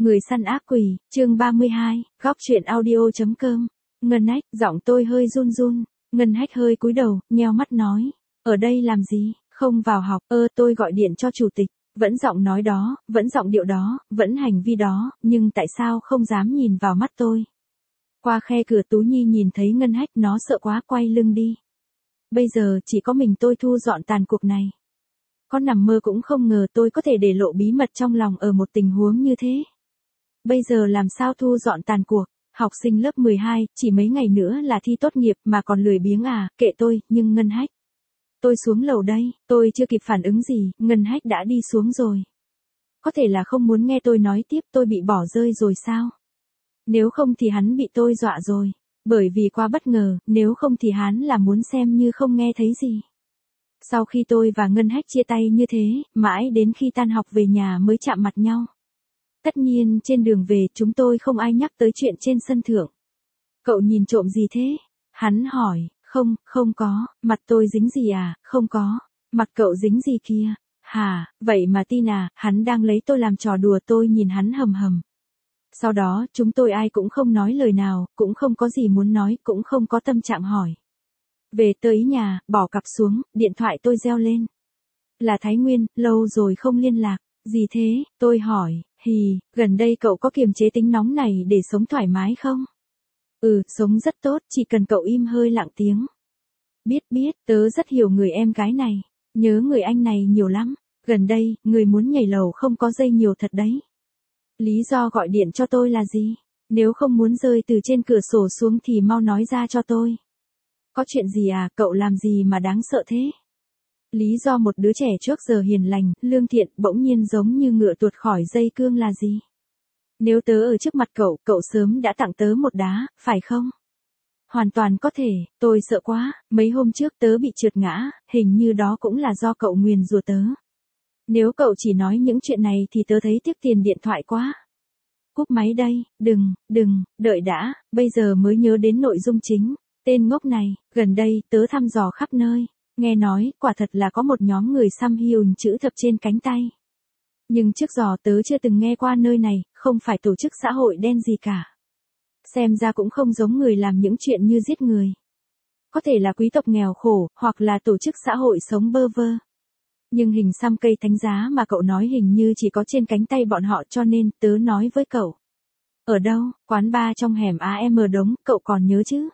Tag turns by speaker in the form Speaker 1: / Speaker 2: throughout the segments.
Speaker 1: Người săn ác quỷ, chương 32, góc truyện audio.com. Ngân Hách, giọng tôi hơi run run. Ngân Hách hơi cúi đầu, nheo mắt nói. Ở đây làm gì, không vào học, tôi gọi điện cho chủ tịch. Vẫn giọng nói đó, vẫn giọng điệu đó, vẫn hành vi đó, nhưng tại sao không dám nhìn vào mắt tôi? Qua khe cửa Tú Nhi nhìn thấy Ngân Hách, nó sợ quá quay lưng đi. Bây giờ chỉ có mình tôi thu dọn tàn cuộc này. Có nằm mơ cũng không ngờ tôi có thể để lộ bí mật trong lòng ở một tình huống như thế. Bây giờ làm sao thu dọn tàn cuộc, học sinh lớp 12, chỉ mấy ngày nữa là thi tốt nghiệp mà còn lười biếng à, kệ tôi, nhưng Ngân Hách. Tôi xuống lầu đây, tôi chưa kịp phản ứng gì, Ngân Hách đã đi xuống rồi. Có thể là không muốn nghe tôi nói tiếp, tôi bị bỏ rơi rồi sao? Nếu không thì hắn bị tôi dọa rồi, bởi vì quá bất ngờ, nếu không thì hắn là muốn xem như không nghe thấy gì. Sau khi tôi và Ngân Hách chia tay như thế, mãi đến khi tan học về nhà mới chạm mặt nhau. Tất nhiên trên đường về chúng tôi không ai nhắc tới chuyện trên sân thượng. Cậu nhìn trộm gì thế? Hắn hỏi, không có, mặt tôi dính gì à, không có, mặt cậu dính gì kia, hả, vậy mà tin à, hắn đang lấy tôi làm trò đùa, tôi nhìn hắn hầm hầm. Sau đó chúng tôi ai cũng không nói lời nào, cũng không có gì muốn nói, cũng không có tâm trạng hỏi. Về tới nhà, bỏ cặp xuống, điện thoại tôi reo lên. Là Thái Nguyên, lâu rồi không liên lạc. Gì thế, tôi hỏi, gần đây cậu có kiềm chế tính nóng này để sống thoải mái không? Sống rất tốt, chỉ cần cậu im hơi lặng tiếng. Biết, tớ rất hiểu người em gái này, nhớ người anh này nhiều lắm. Gần đây, người muốn nhảy lầu không có dây nhiều thật đấy. Lý do gọi điện cho tôi là gì? Nếu không muốn rơi từ trên cửa sổ xuống thì mau nói ra cho tôi. Có chuyện gì à, cậu làm gì mà đáng sợ thế? Lý do một đứa trẻ trước giờ hiền lành, lương thiện, bỗng nhiên giống như ngựa tuột khỏi dây cương là gì? Nếu tớ ở trước mặt cậu, cậu sớm đã tặng tớ một đá, phải không? Hoàn toàn có thể, tôi sợ quá, mấy hôm trước tớ bị trượt ngã, hình như đó cũng là do cậu nguyền rủa tớ. Nếu cậu chỉ nói những chuyện này thì tớ thấy tiếc tiền điện thoại quá. Cúp máy đây, đừng, đợi đã, bây giờ mới nhớ đến nội dung chính. Tên ngốc này, gần đây, tớ thăm dò khắp nơi. Nghe nói, quả thật là có một nhóm người xăm hình chữ thập trên cánh tay. Nhưng trước giờ tớ chưa từng nghe qua nơi này, không phải tổ chức xã hội đen gì cả. Xem ra cũng không giống người làm những chuyện như giết người. Có thể là quý tộc nghèo khổ, hoặc là tổ chức xã hội sống bơ vơ. Nhưng hình xăm cây thánh giá mà cậu nói hình như chỉ có trên cánh tay bọn họ, cho nên tớ nói với cậu. Ở đâu, quán bar trong hẻm AM Đống, cậu còn nhớ chứ?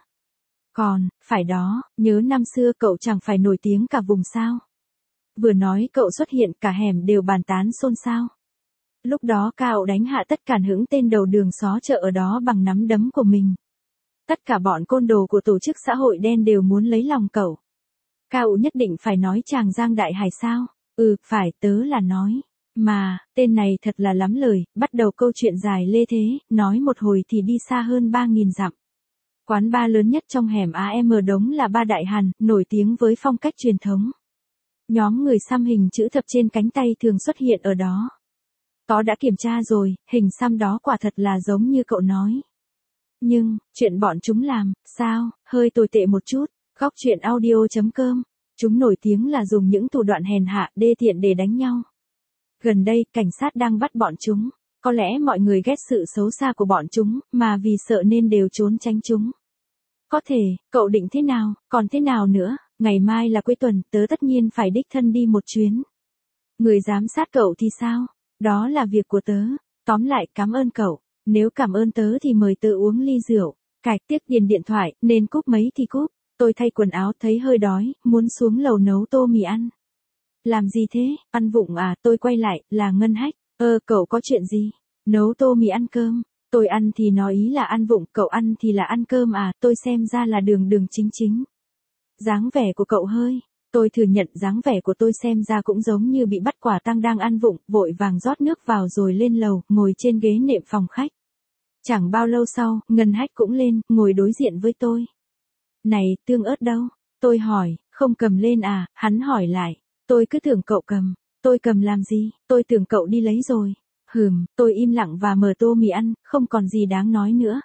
Speaker 1: Còn, phải đó, nhớ năm xưa cậu chẳng phải nổi tiếng cả vùng sao. Vừa nói cậu xuất hiện cả hẻm đều bàn tán xôn xao. Lúc đó cậu đánh hạ tất cả những tên đầu đường xó chợ ở đó bằng nắm đấm của mình. Tất cả bọn côn đồ của tổ chức xã hội đen đều muốn lấy lòng cậu. Cậu nhất định phải nói chàng Giang Đại Hải sao? Phải, tớ là nói. Mà, tên này thật là lắm lời, bắt đầu câu chuyện dài lê thế, nói một hồi thì đi xa hơn 3.000 dặm. Quán bar lớn nhất trong hẻm AM Đống là Ba Đại Hàn, nổi tiếng với phong cách truyền thống. Nhóm người xăm hình chữ thập trên cánh tay thường xuất hiện ở đó. Tớ đã kiểm tra rồi, hình xăm đó quả thật là giống như cậu nói. Nhưng, chuyện bọn chúng làm, sao, hơi tồi tệ một chút. Góc truyện audio.com. Chúng nổi tiếng là dùng những thủ đoạn hèn hạ, đê tiện để đánh nhau. Gần đây, cảnh sát đang bắt bọn chúng. Có lẽ mọi người ghét sự xấu xa của bọn chúng, mà vì sợ nên đều trốn tránh chúng. Có thể, cậu định thế nào, còn thế nào nữa, ngày mai là cuối tuần, tớ tất nhiên phải đích thân đi một chuyến. Người giám sát cậu thì sao? Đó là việc của tớ. Tóm lại, cảm ơn cậu. Nếu cảm ơn tớ thì mời tớ uống ly rượu. Cạch tiếp tiền điện thoại, nên cúp mấy thì cúp. Tôi thay quần áo thấy hơi đói, muốn xuống lầu nấu tô mì ăn. Làm gì thế, ăn vụng à, tôi quay lại, là Ngân Hách. Cậu có chuyện gì? Nấu tô mì ăn cơm. Tôi ăn thì nói ý là ăn vụng, cậu ăn thì là ăn cơm à, tôi xem ra là đường chính. Dáng vẻ của cậu hơi. Tôi thừa nhận dáng vẻ của tôi xem ra cũng giống như bị bắt quả tang đang ăn vụng, vội vàng rót nước vào rồi lên lầu, ngồi trên ghế nệm phòng khách. Chẳng bao lâu sau, Ngân Hách cũng lên, ngồi đối diện với tôi. Này, tương ớt đâu? Tôi hỏi, không cầm lên à, hắn hỏi lại. Tôi cứ tưởng cậu cầm. Tôi cầm làm gì, tôi tưởng cậu đi lấy rồi. Tôi im lặng và mở tô mì ăn, không còn gì đáng nói nữa.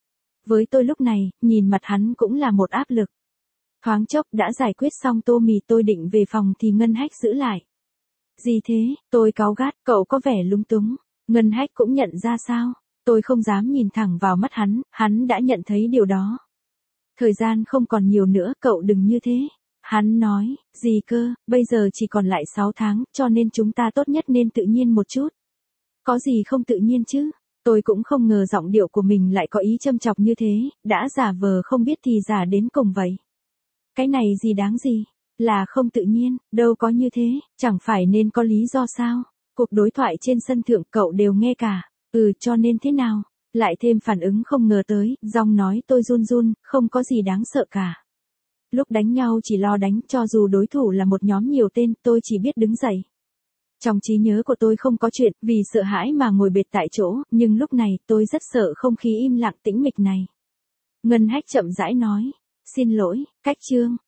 Speaker 1: Với tôi lúc này, nhìn mặt hắn cũng là một áp lực. Thoáng chốc đã giải quyết xong tô mì, tôi định về phòng thì Ngân Hách giữ lại. Gì thế, tôi cáu gắt, cậu có vẻ lúng túng. Ngân Hách cũng nhận ra sao? Tôi không dám nhìn thẳng vào mắt hắn đã nhận thấy điều đó. Thời gian không còn nhiều nữa, cậu đừng như thế. Hắn nói, gì cơ, bây giờ chỉ còn lại 6 tháng, cho nên chúng ta tốt nhất nên tự nhiên một chút. Có gì không tự nhiên chứ? Tôi cũng không ngờ giọng điệu của mình lại có ý châm chọc như thế, đã giả vờ không biết thì giả đến cùng vậy. Cái này gì đáng gì? Là không tự nhiên, đâu có như thế, chẳng phải nên có lý do sao? Cuộc đối thoại trên sân thượng cậu đều nghe cả. Cho nên thế nào? Lại thêm phản ứng không ngờ tới, giọng nói tôi run run, không có gì đáng sợ cả. Lúc đánh nhau chỉ lo đánh, cho dù đối thủ là một nhóm nhiều tên, tôi chỉ biết đứng dậy. Trong trí nhớ của tôi không có chuyện, vì sợ hãi mà ngồi bệt tại chỗ, nhưng lúc này, tôi rất sợ không khí im lặng tĩnh mịch này. Ngân Hách chậm rãi nói, xin lỗi, Cách Trương.